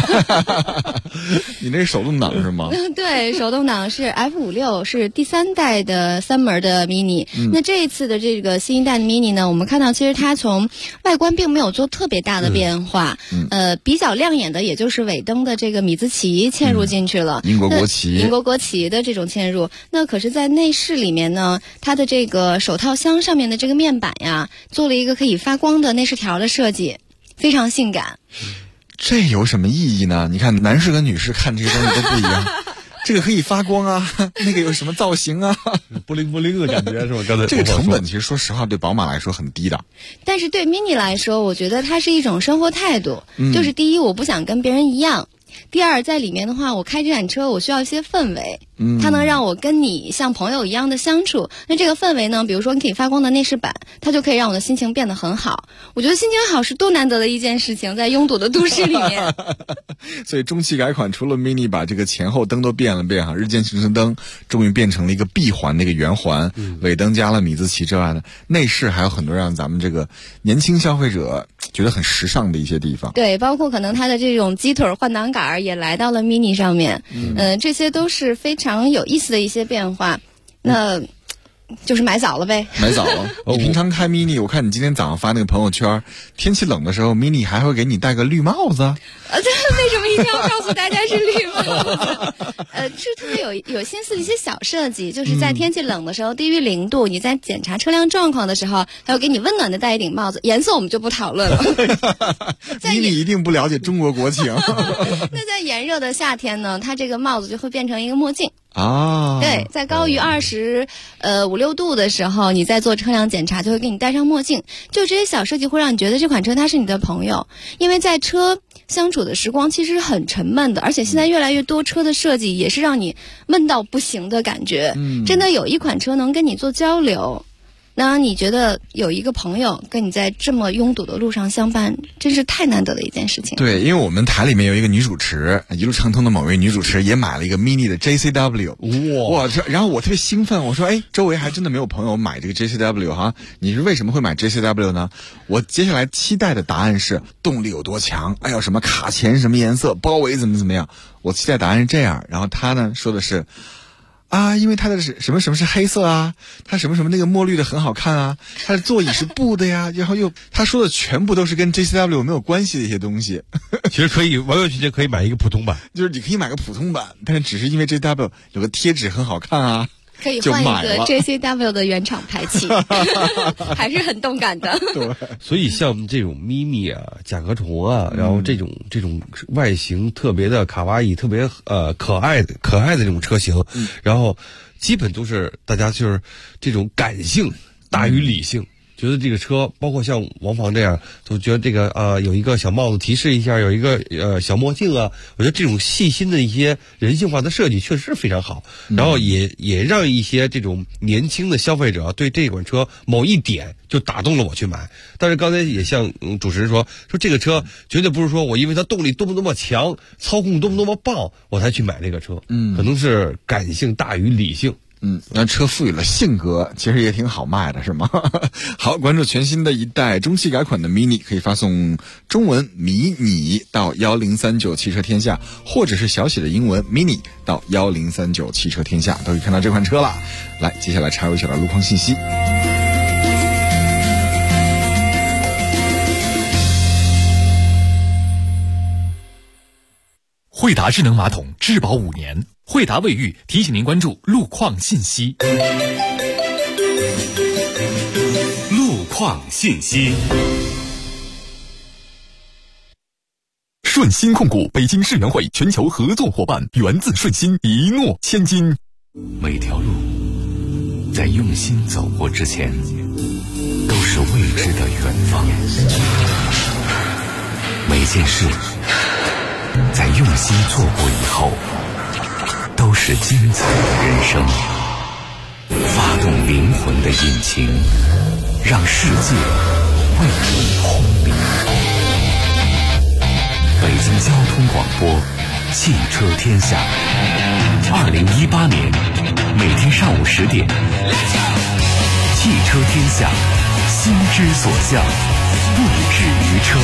你那是手动挡是吗？ 对，手动挡是 F56， 是第3代的3门的 mini。那这一次的这个新一代的 mini 呢，我们看到其实它从外观并没有做特别大的变化，比较亮眼的也就是尾灯的这个米字旗嵌入进去了， 英国国旗的这种嵌入。那可是在内饰里面呢，它的这个手套箱上面的这个面板呀，做了一个可以发光的内饰条的设计，非常性感。 这有什么意义呢？你看男士跟女士看这些东西都不一样。这个可以发光啊，那个有什么造型啊， 不灵不灵的感觉是吧？刚才这个成本其实说实话对宝马来说很低的， 但是对 mini 来说，我觉得它是一种生活态度。就是第一，我不想跟别人一样；第二，在里面的话，我开这辆车我需要一些氛围。 它能让我跟你像朋友一样的相处。那这个氛围呢，比如说你可以发光的内饰板，它就可以让我的心情变得很好。我觉得心情好是多难得的一件事情，在拥堵的都市里面。 所以中期改款除了 Mini 把这个前后灯都变了变哈，日间行车灯终于变成了一个闭环的一个圆环，尾灯加了米字旗之外呢，内饰还有很多让咱们这个年轻消费者觉得很时尚的一些地方。 对，包括可能它的这种鸡腿换挡杆也来到了 Mini 上面，这些都是非常有意思的一些变化。那就是买早了呗， 买早了。你平常开 Mini， 我看你今天早上发那个朋友圈，天气冷的时候 Mini 还会给你戴个绿帽子。 这为什么一定要告诉大家是绿帽子？是特别有心思的一些小设计，就是在天气冷的时候，低于0度，你在检查车辆状况的时候，它会给你温暖的戴一顶帽子。颜色我们就不讨论了。 Mini 一定不了解中国国情。 那在炎热的夏天呢，它这个帽子就会变成一个墨镜。 对， 在高于25、6度的时候，你在做车辆检查就会给你戴上墨镜。就这些小设计会让你觉得这款车它是你的朋友，因为在车相处的时光其实很沉闷的，而且现在越来越多车的设计也是让你闷到不行的感觉。真的有一款车能跟你做交流，能让你觉得有一个朋友跟你在这么拥堵的路上相伴，真是太难得的一件事情。 对，因为我们台里面有一个女主持，一路畅通的某位女主持也买了一个 Mini 的 JCW。哇，然后我特别兴奋，我说周围还真的没有朋友买这个 JCW 哈，你是为什么会买 JCW 呢？我接下来期待的答案是动力有多强，哎呦什么卡钳什么颜色，包围怎么样。我期待答案是这样，然后他呢说的是因为它的什么是黑色啊，它什么那个墨绿的很好看啊，它的座椅是布的呀，然后他说的全部都是跟 JCW 没有关系的一些东西。 其实可以完完全全可以买一个普通版， 就是你可以买个普通版，但是只是因为 JCW 有个贴纸很好看啊， 可以换一个 JCW 的原厂排气，还是很动感的。 对， 所以像这种 Mini 啊、甲壳虫啊，然后这种外形特别的卡哇伊、特别可爱的这种车型，然后基本都是大家就是这种感性大于理性。觉得这个车，包括像王房这样，都觉得这个有一个小帽子提示一下，有一个小墨镜啊，我觉得这种细心的一些人性化的设计确实是非常好，然后也让一些这种年轻的消费者对这款车某一点就打动了我去买。但是刚才也像主持人说这个车绝对不是说我因为它动力多么强，操控多么棒我才去买这个车，可能是感性大于理性。 那车赋予了性格，其实也挺好卖的，是吗？好，关注全新的一代中期改款的 Mini， 可以发送中文迷你到1039汽车天下，或者是小写的英文 Mini 到1039汽车天下，都可以看到这款车了。来，接下来插入一下路况信息。 惠达智能马桶质保5年，惠达卫浴提醒您关注路况信息。 路况信息。顺鑫控股北京世园会全球合作伙伴，源自顺鑫，一诺千金。 每条路在用心走过之前，都是未知的远方。每件事在用心做过以后，都是精彩的人生。发动灵魂的引擎，让世界为你轰鸣。北京交通广播，汽车天下。2018年每天上午10点，汽车天下，心之所向，不止于车。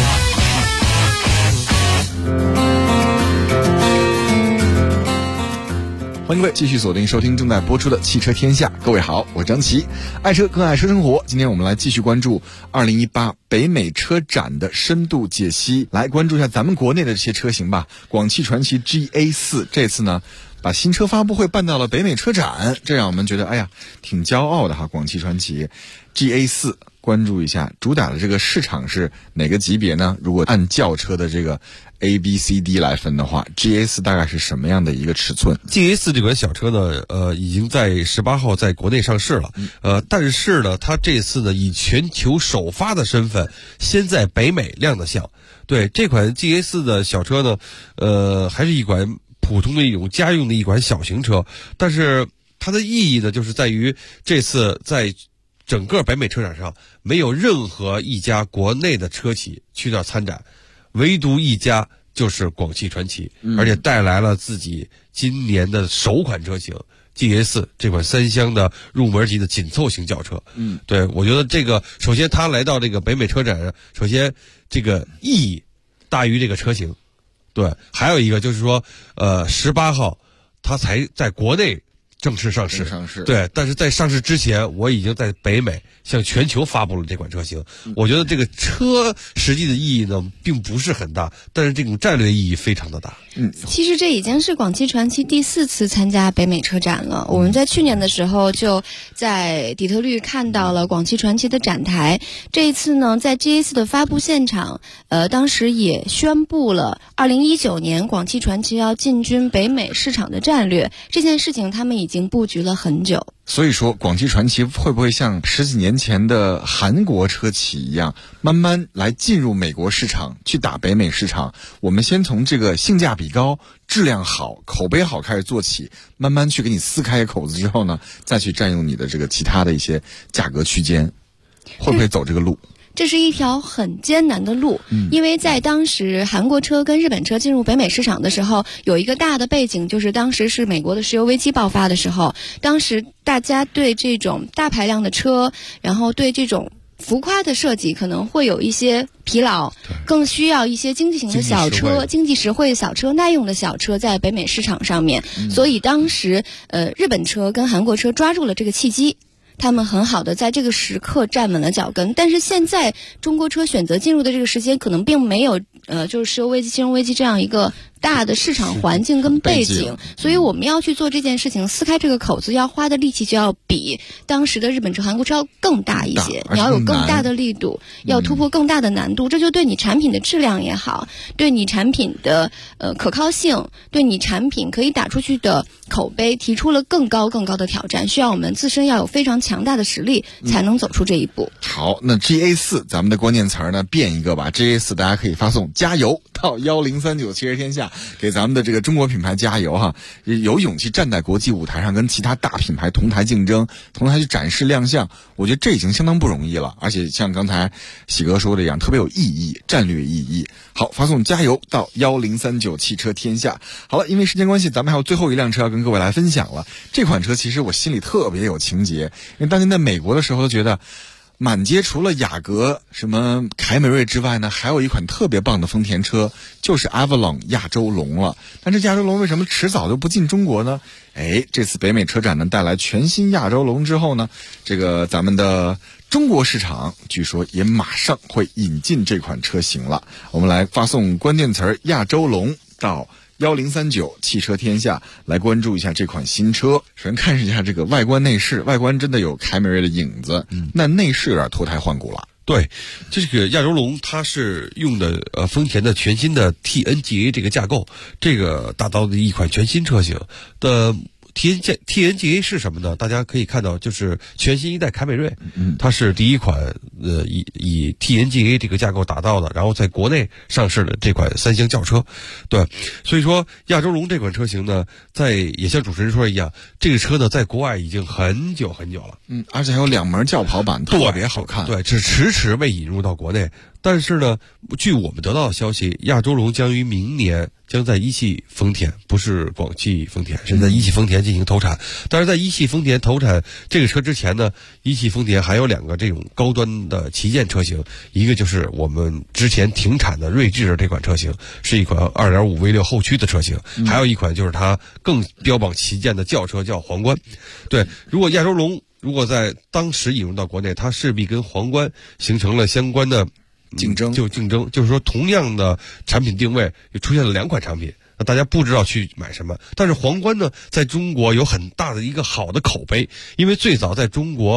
欢迎各位继续锁定收听正在播出的汽车天下。各位好，我是张琪，爱车更爱车生活。今天我们来继续关注2018北美车展的深度解析，来关注一下咱们国内的这些车型吧。广汽传祺 GA4 这次呢把新车发布会办到了北美车展，这让我们觉得挺骄傲的哈。广汽传祺 GA4 关注一下，主打的这个市场是哪个级别呢？如果按轿车的这个 A、B、C、D 来分的话， GA4 大概是什么样的一个尺寸？ GA4 这款小车呢，已经在18号在国内上市了，但是呢，它这次呢以全球首发的身份，先在北美亮的相。对这款 GA4 的小车呢，还是一款普通的一种家用的一款小型车，但是它的意义呢，就是在于这次在整个北美车展上，没有任何一家国内的车企去那参展，唯独一家就是广汽传祺，而且带来了自己今年的首款车型 GA4 这款3厢的入门级的紧凑型轿车。对，我觉得这个首先它来到这个北美车展，首先这个意义大于这个车型。对，还有一个就是说18号它才在国内正式上市，对，但是在上市之前，我已经在北美向全球发布了这款车型。我觉得这个车实际的意义呢，并不是很大，但是这种战略意义非常的大。 其实这已经是广汽传祺第4次参加北美车展了。我们在去年的时候就在底特律看到了广汽传祺的展台，这一次呢，在 GA4 的发布现场，当时也宣布了2019年广汽传祺要进军北美市场的战略。这件事情他们已经布局了很久。 所以说，广汽传祺会不会像10几年前的韩国车企一样，慢慢来进入美国市场，去打北美市场？我们先从这个性价比高、质量好、口碑好开始做起，慢慢去给你撕开口子之后呢，再去占用你的这个其他的一些价格区间，会不会走这个路？ 这是一条很艰难的路，因为在当时韩国车跟日本车进入北美市场的时候，有一个大的背景，就是当时是美国的石油危机爆发的时候，当时大家对这种大排量的车，然后对这种浮夸的设计可能会有一些疲劳，更需要一些经济型的小车、经济实惠的小车、耐用的小车在北美市场上面。所以当时日本车跟韩国车抓住了这个契机，他们很好的在这个时刻站稳了脚跟。但是现在中国车选择进入的这个时间可能并没有就是石油危机、金融危机这样一个大的市场环境跟背景，所以我们要去做这件事情，撕开这个口子，要花的力气就要比当时的日本车、韩国车要更大一些，你要有更大的力度，要突破更大的难度，这就对你产品的质量也好，对你产品的可靠性，对你产品可以打出去的口碑提出了更高的挑战，需要我们自身要有非常强大的实力才能走出这一步。 好，那 GA4 咱们的关键词呢变一个吧， GA4 大家可以发送加油到1039汽车天下，给咱们的这个中国品牌加油哈！有勇气站在国际舞台上跟其他大品牌同台竞争，同台去展示亮相，我觉得这已经相当不容易了。而且像刚才喜哥说的一样，特别有意义，战略意义。好，发送加油到1039汽车天下。好了，因为时间关系，咱们还有最后一辆车要跟各位来分享了。这款车其实我心里特别有情节，因为当年在美国的时候都觉得满街除了雅阁、什么凯美瑞之外呢，还有一款特别棒的丰田车，就是 Avalon 亚洲龙了。但这亚洲龙为什么迟早就不进中国呢？这次北美车展呢带来全新亚洲龙之后呢，这个咱们的中国市场据说也马上会引进这款车型了。我们来发送关键词亚洲龙到1039汽车天下来关注一下这款新车。首先看一下这个外观内饰，外观真的有凯美瑞的影子，那内饰有点脱胎换骨了。 对，这个亚洲龙它是用的丰田的全新的 TNGA 这个架构，这个打造的一款全新车型的。TNGA 是什么呢？大家可以看到，就是全新一代凯美瑞，它是第一款以 TNGA 这个架构打造的，然后在国内上市的这款3厢轿车。对，所以说亚洲龙这款车型呢，也像主持人说的一样，这个车呢在国外已经很久很久了， 而且还有2门轿跑版，特别好看。 对，这迟迟未引入到国内。但是呢，据我们得到的消息，亚洲龙将于明年将在一汽丰田，不是广汽丰田，是在一汽丰田进行投产。但是在一汽丰田投产这个车之前呢，一汽丰田还有2个这种高端的旗舰车型，一个就是我们之前停产的锐志的这款车型，是一款 2.5 V6 后驱的车型，还有一款就是它更标榜旗舰的轿车叫皇冠。对，如果亚洲龙如果在当时引入到国内，它势必跟皇冠形成了相关的竞争，就是说同样的产品定位也出现了2款产品，那大家不知道去买什么。但是皇冠呢，在中国有很大的一个好的口碑，因为最早在中国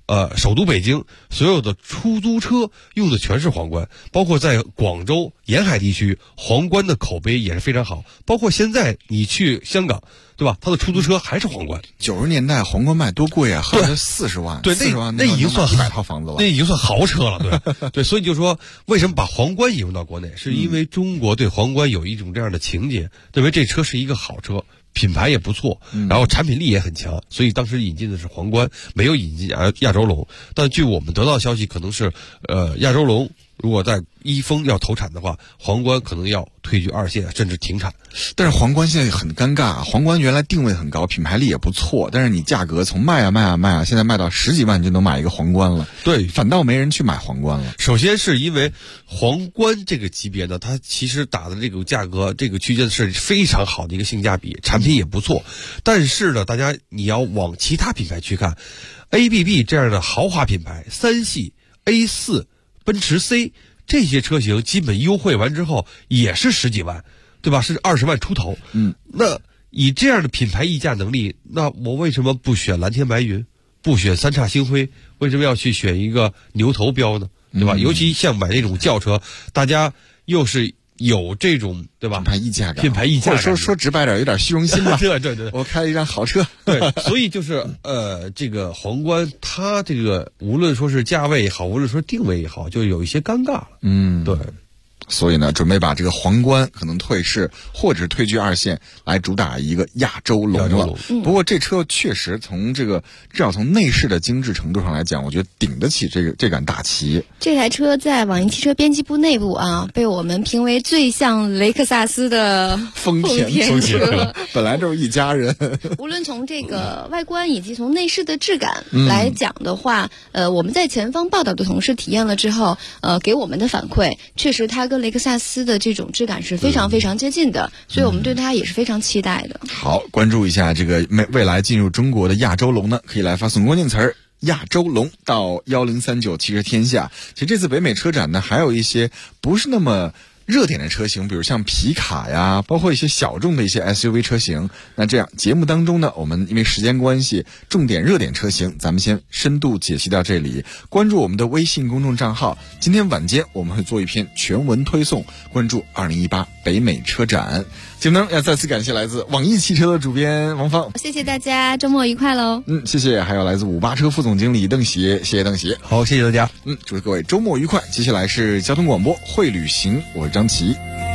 首都北京所有的出租车用的全是皇冠，包括在广州沿海地区，皇冠的口碑也是非常好。包括现在你去香港，对吧？它的出租车还是皇冠。 90年代皇冠卖多贵啊，好像40万， 对 ，40万那已经算 100套房子了， 那已经算豪车了，对对。所以就说为什么把皇冠引入到国内，是因为中国对皇冠有一种这样的情节，认为这车是一个好车。品牌也不错，然后产品力也很强，所以当时引进的是皇冠，没有引进亚洲龙。但据我们得到的消息，可能是亚洲龙如果在一丰要投产的话，皇冠可能要退居2线，甚至停产。 但是皇冠现在很尴尬，皇冠原来定位很高，品牌力也不错，但是你价格从卖啊，现在卖到10几万就能买一个皇冠了。 对， 反倒没人去买皇冠了。 首先是因为皇冠这个级别呢，它其实打的这个价格这个区间是非常好的一个性价比，产品也不错。但是呢，大家你要往其他品牌去看 ，ABB 这样的豪华品牌，3系、A4、奔驰 C 这些车型基本优惠完之后也是10几万，对吧？是20万出头。那以这样的品牌溢价能力，那我为什么不选蓝天白云，不选三叉星辉？为什么要去选一个牛头标呢？对吧？尤其像买那种轿车，大家又是有这种对吧？品牌溢价感， 或者说直白点，有点虚荣心吧。 对， 我开了一辆好车。 对，所以就是这个皇冠，它这个无论说是价位也好，无论说定位也好，就有一些尴尬了。 对。所以呢，准备把这个皇冠可能退市，或者是退居2线，来主打一个亚洲龙了。不过这车确实从这个至少从内饰的精致程度上来讲，我觉得顶得起这杆大旗。 这台车在网易汽车编辑部内部啊，被我们评为最像雷克萨斯的丰田车， 本来就是一家人。 无论从这个外观以及从内饰的质感来讲的话，我们在前方报道的同事体验了之后，给我们的反馈，确实它跟雷克萨斯的这种质感是非常非常接近的，所以我们对它也是非常期待的。 好，关注一下这个未来进入中国的亚洲龙呢，可以来发送关键词儿亚洲龙到1039汽车天下。其实这次北美车展呢，还有一些不是那么热点的车型，比如像皮卡呀，包括一些小众的一些 SUV 车型。那这样节目当中呢，我们因为时间关系，重点热点车型咱们先深度解析到这里。关注我们的微信公众账号，今天晚间我们会做一篇全文推送，关注2018北美车展。节目当中要再次感谢来自网易汽车的主编王芳， 谢谢大家，周末愉快喽。 谢谢，还有来自58车副总经理邓喜，谢谢邓喜。 好，谢谢大家。 祝各位周末愉快。接下来是交通广播会旅行，我是张琪。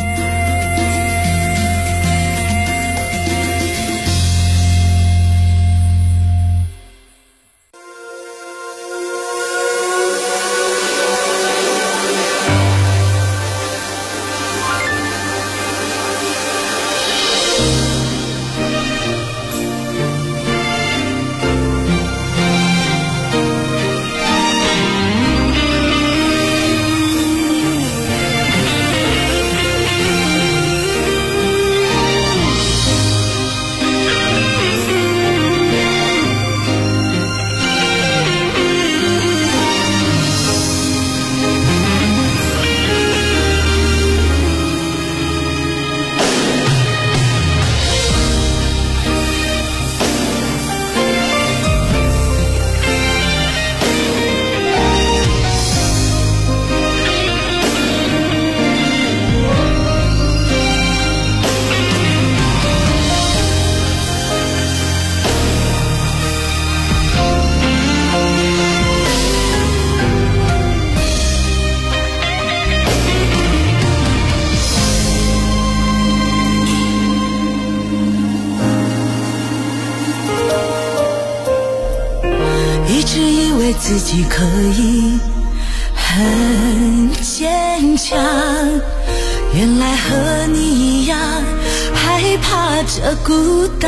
自己可以很坚强，原来和你一样害怕这孤单，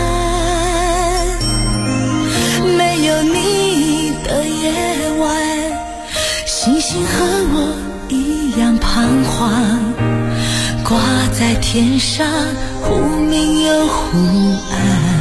没有你的夜晚，星星和我一样彷徨，挂在天上忽明又忽暗，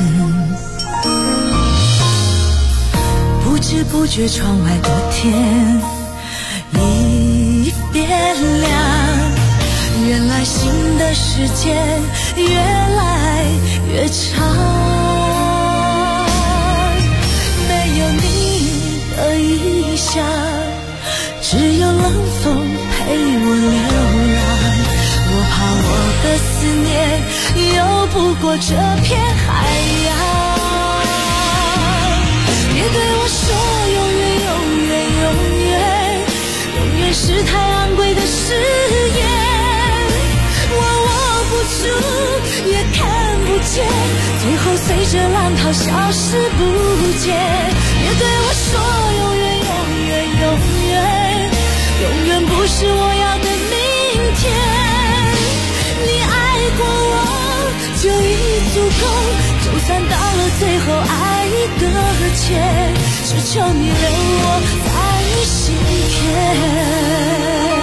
不知不觉窗外的天已变亮，原来新的时间越来越长，没有你想，只有冷风陪我流浪。我怕我的思念游不过这片海洋。别对我说永远永远永远，永远是太昂贵的誓言。我握不住也看不见，最后随着浪涛消失不见。别对我说永远永远永远，永远不是我要的明天。你爱过我就已足够，就算到了最后爱已搁浅，只求你留我在你心田。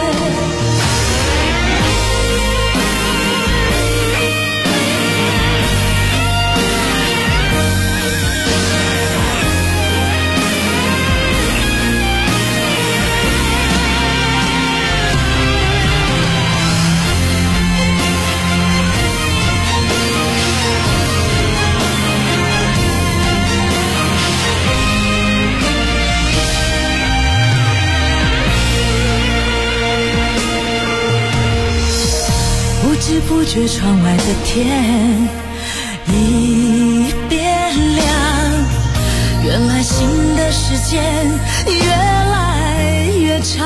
不知不觉窗外的天已变亮，原来新的时间越来越长。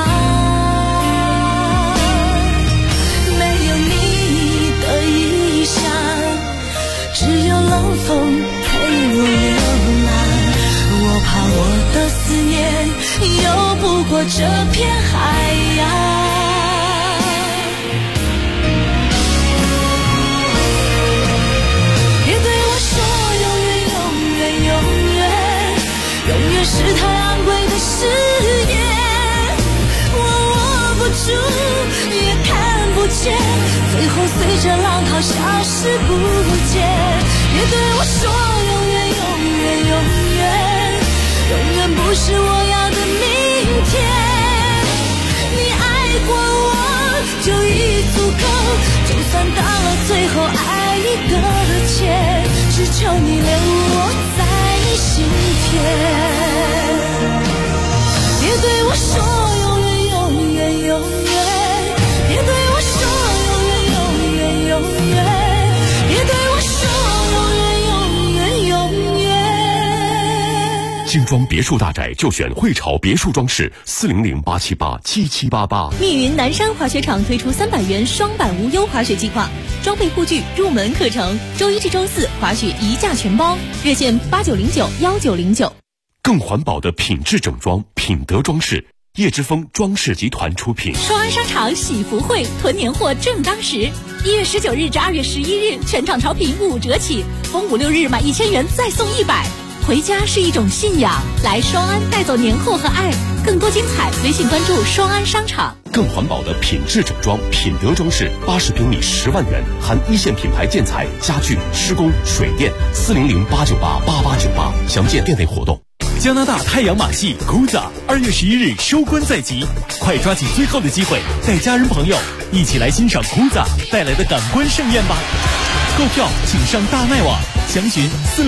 没有你的异乡，只有冷风陪我流浪。我怕我的思念游不过这片海洋。永远是太昂贵的誓言，我握不住也看不见，最后随着浪涛消失不见。别对我说永远永远永远，永远不是我要的明天。你爱过我就已足够，就算到了最后爱已搁浅，只求你留我在你心田。别对我说永远永远永远，别对我说永远永远永远，别对我说永远永远永远。 精装别墅大宅就选汇潮别墅装饰，400-878-7788。 密云南山滑雪场推出300元双板无忧滑雪计划，装备护具、入门课程，周一至周四滑雪一价全包，热线89091909。 更环保的品质整装，品德装饰，叶之峰装饰集团出品。 双安商场喜福会囤年货正当时，1月19日至2月11日，全场潮品5折起，逢5、6日买1000元再送100。回家是一种信仰，来双安带走年货和爱。更多精彩，微信关注双安商场。 更环保的品质整装，品德装饰，80平米10万元，含一线品牌建材、家具、施工、水电，400-898-8898，详见店内活动。 加拿大太阳马戏 Kuza 2月11日收官在即，快抓紧最后的机会，带家人朋友一起来欣赏 Kuza 带来的感官盛宴吧！购票请上大麦网，详询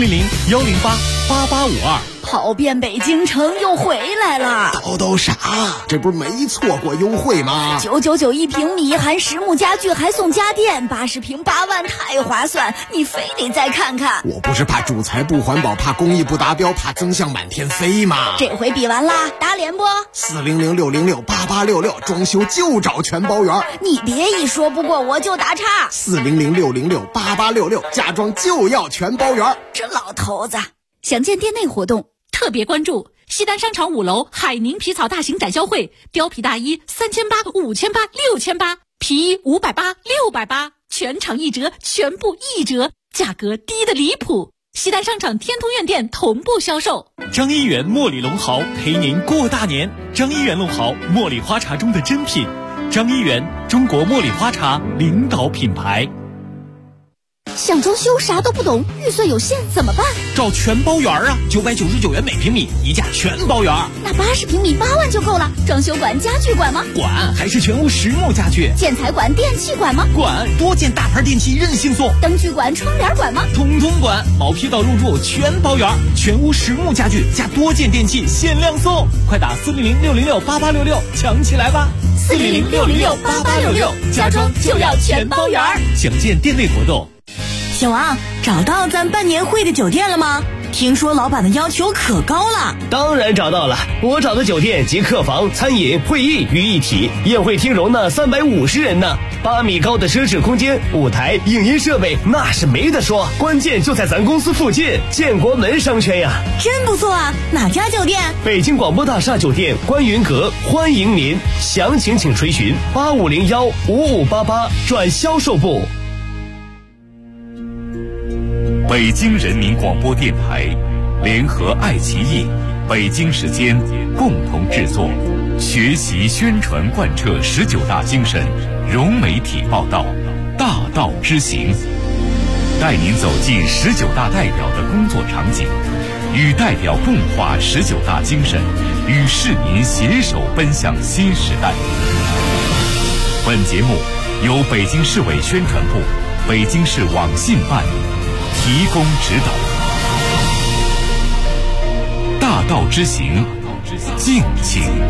400-108-8852。 跑遍北京城又回来了， 都啥？这不是没错过优惠吗 ？999一平米，含实木家具还送家电，80平8万，太划算！你非得再看看。 我不是怕主材不环保，怕工艺不达标，怕增项满天飞吗？ 这回比完啦，打脸不？400-606-8866，装修就找全包圆。你别一说不过我就打岔。 400-606-8866，家装就要全包圆。 这老头子，详见店内活动。特别关注西单商场5楼海宁皮草大型展销会，貂皮大衣3800、5800、6800，皮衣580、680，全场1折，全部1折，价格低得离谱。西单商场天通苑店同步销售。 张一元茉莉龙毫陪您过大年。张一元龙毫，茉莉花茶中的珍品。张一元，中国茉莉花茶领导品牌。 想装修啥都不懂，预算有限怎么办？ 找全包园啊，999元每平米，一价全包园。 那80平米8万就够了。装修馆、家具馆吗？ 管，还是全屋实木家具。 建材馆、电器馆吗？ 管，多件大牌电器任性送。 灯具馆、窗帘馆吗？ 统统管，毛坯到入住全包园，全屋实木家具加多件电器限量送，快打400-606-8866抢起来吧！400-606-8866，家装就要全包圆。详见店内活动。 小王，找到咱办年会的酒店了吗？听说老板的要求可高了。 当然找到了，我找的酒店集客房、餐饮、会议于一体，宴会厅容纳350人呢，8米高的奢侈空间，舞台、影音设备那是没得说，关键就在咱公司附近，建国门商圈呀。 真不错啊，哪家酒店？ 北京广播大厦酒店观云阁，欢迎您，详情请垂询8501-5588转销售部。 北京人民广播电台联合爱奇艺、北京时间共同制作，学习宣传贯彻19大精神，融媒体报道，大道之行，带您走进19大代表的工作场景，与代表共话19大精神，与市民携手奔向新时代。本节目由北京市委宣传部、北京市网信办提供指导。大道之行，敬请